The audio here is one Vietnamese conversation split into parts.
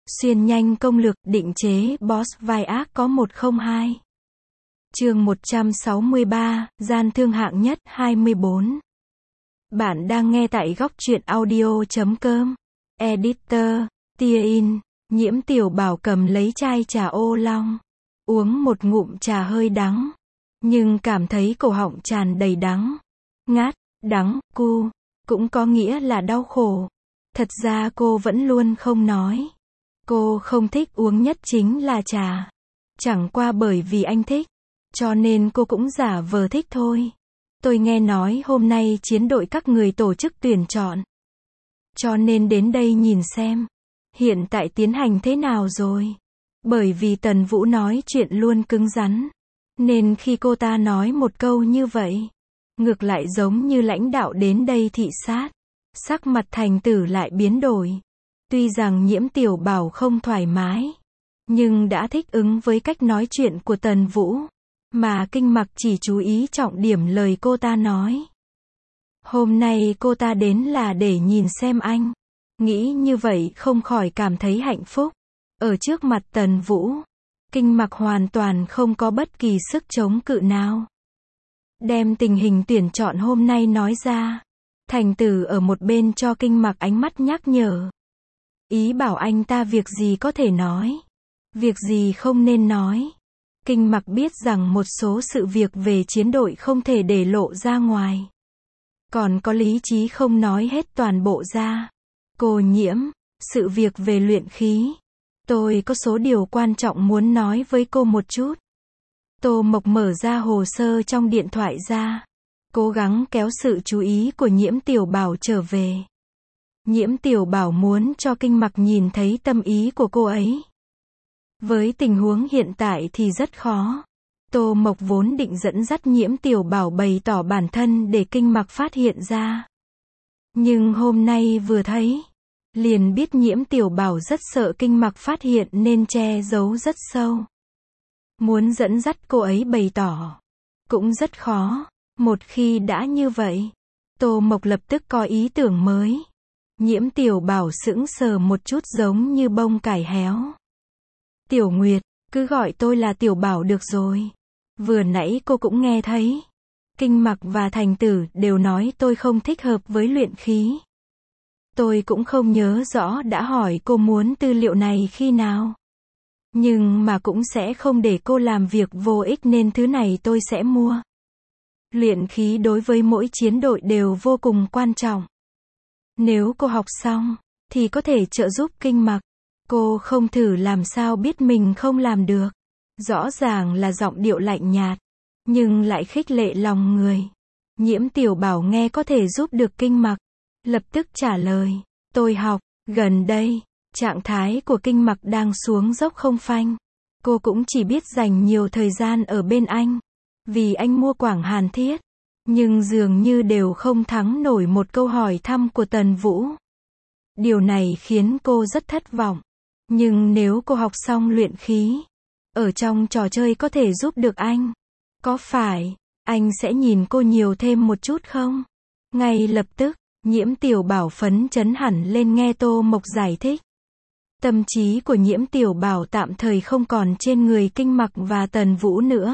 Xuyên nhanh công lược, định chế boss vai ác có 102. Chương 163, gian thương hạng nhất 24. Bạn đang nghe tại góc truyện audio.com. Editor, tia in, Nhiễm Tiểu Bảo cầm lấy chai trà ô long. Uống một ngụm trà hơi đắng. Nhưng cảm thấy cổ họng tràn đầy đắng. Ngát, đắng, cu. Cũng có nghĩa là đau khổ. Thật ra cô vẫn luôn không nói. Cô không thích uống nhất chính là trà. Chẳng qua bởi vì anh thích. Cho nên cô cũng giả vờ thích thôi. Tôi nghe nói hôm nay chiến đội các người tổ chức tuyển chọn. Cho nên đến đây nhìn xem. Hiện tại tiến hành thế nào rồi? Bởi vì Tần Vũ nói chuyện luôn cứng rắn. Nên khi cô ta nói một câu như vậy, ngược lại giống như lãnh đạo đến đây thị sát. Sắc mặt Thành Tử lại biến đổi. Tuy rằng Nhiễm Tiểu Bảo không thoải mái, nhưng đã thích ứng với cách nói chuyện của Tần Vũ. Mà Kinh Mặc chỉ chú ý trọng điểm lời cô ta nói. Hôm nay cô ta đến là để nhìn xem anh. Nghĩ như vậy không khỏi cảm thấy hạnh phúc. Ở trước mặt Tần Vũ, Kinh Mặc hoàn toàn không có bất kỳ sức chống cự nào. Đem tình hình tuyển chọn hôm nay nói ra. Thành Tử ở một bên cho Kinh Mặc ánh mắt nhắc nhở. Ý bảo anh ta việc gì có thể nói, việc gì không nên nói. Kinh Mặc biết rằng một số sự việc về chiến đội không thể để lộ ra ngoài. Còn có lý trí không nói hết toàn bộ ra. Cô Nhiễm, sự việc về luyện khí. Tôi có số điều quan trọng muốn nói với cô một chút. Tô Mộc mở ra hồ sơ trong điện thoại ra. Cố gắng kéo sự chú ý của Nhiễm Tiểu Bảo trở về. Nhiễm Tiểu Bảo muốn cho Kinh Mặc nhìn thấy tâm ý của cô ấy. Với tình huống hiện tại thì rất khó. Tô Mộc vốn định dẫn dắt Nhiễm Tiểu Bảo bày tỏ bản thân để Kinh Mặc phát hiện ra. Nhưng hôm nay vừa thấy, liền biết Nhiễm Tiểu Bảo rất sợ Kinh Mặc phát hiện nên che giấu rất sâu. Muốn dẫn dắt cô ấy bày tỏ, cũng rất khó. Một khi đã như vậy, Tô Mộc lập tức có ý tưởng mới. Nhiễm Tiểu Bảo sững sờ một chút giống như bông cải héo. Tiểu Nguyệt, cứ gọi tôi là Tiểu Bảo được rồi. Vừa nãy cô cũng nghe thấy. Kinh Mặc và Thành Tử đều nói tôi không thích hợp với luyện khí. Tôi cũng không nhớ rõ đã hỏi cô muốn tư liệu này khi nào. Nhưng mà cũng sẽ không để cô làm việc vô ích nên thứ này tôi sẽ mua. Luyện khí đối với mỗi chiến đội đều vô cùng quan trọng. Nếu cô học xong, thì có thể trợ giúp Kinh Mặc. Cô không thử làm sao biết mình không làm được. Rõ ràng là giọng điệu lạnh nhạt, nhưng lại khích lệ lòng người. Nhiễm Tiểu Bảo nghe có thể giúp được Kinh Mặc. Lập tức trả lời, tôi học, gần đây, trạng thái của Kinh Mặc đang xuống dốc không phanh. Cô cũng chỉ biết dành nhiều thời gian ở bên anh. Vì anh mua Quảng Hàn Thiết. Nhưng dường như đều không thắng nổi một câu hỏi thăm của Tần Vũ. Điều này khiến cô rất thất vọng. Nhưng nếu cô học xong luyện khí, ở trong trò chơi có thể giúp được anh. Có phải, anh sẽ nhìn cô nhiều thêm một chút không? Ngay lập tức, Nhiễm Tiểu Bảo phấn chấn hẳn lên nghe Tô Mộc giải thích. Tâm trí của Nhiễm Tiểu Bảo tạm thời không còn trên người Kinh Mặc và Tần Vũ nữa.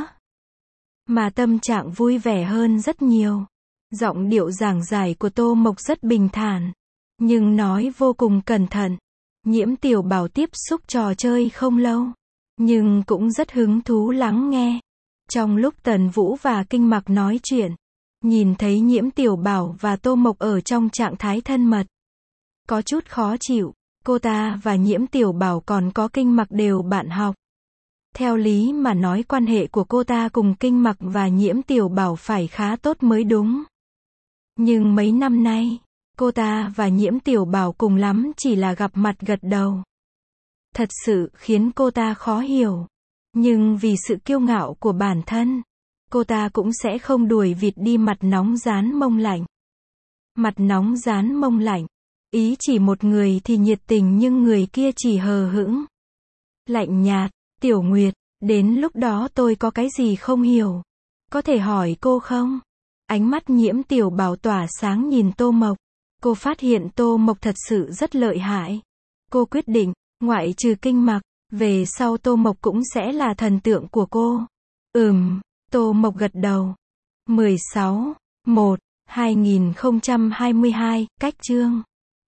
Mà tâm trạng vui vẻ hơn rất nhiều. Giọng điệu giảng giải của Tô Mộc rất bình thản. Nhưng nói vô cùng cẩn thận. Nhiễm Tiểu Bảo tiếp xúc trò chơi không lâu. Nhưng cũng rất hứng thú lắng nghe. Trong lúc Tần Vũ và Kinh Mặc nói chuyện, nhìn thấy Nhiễm Tiểu Bảo và Tô Mộc ở trong trạng thái thân mật. Có chút khó chịu. Cô ta và Nhiễm Tiểu Bảo còn có Kinh Mặc đều bạn học. Theo lý mà nói quan hệ của cô ta cùng Kinh Mặc và Nhiễm Tiểu Bảo phải khá tốt mới đúng. Nhưng mấy năm nay, cô ta và Nhiễm Tiểu Bảo cùng lắm chỉ là gặp mặt gật đầu. Thật sự khiến cô ta khó hiểu. Nhưng vì sự kiêu ngạo của bản thân, cô ta cũng sẽ không đuổi vịt đi mặt nóng rán mông lạnh. Mặt nóng rán mông lạnh. Ý chỉ một người thì nhiệt tình nhưng người kia chỉ hờ hững. Lạnh nhạt. Tiểu Nguyệt, đến lúc đó tôi có cái gì không hiểu. Có thể hỏi cô không? Ánh mắt Nhiễm Tiểu Bảo tỏa sáng nhìn Tô Mộc. Cô phát hiện Tô Mộc thật sự rất lợi hại. Cô quyết định, Ngoại trừ Kinh Mặc, về sau Tô Mộc cũng sẽ là thần tượng của cô. Tô Mộc gật đầu. 16/1/2022, cách chương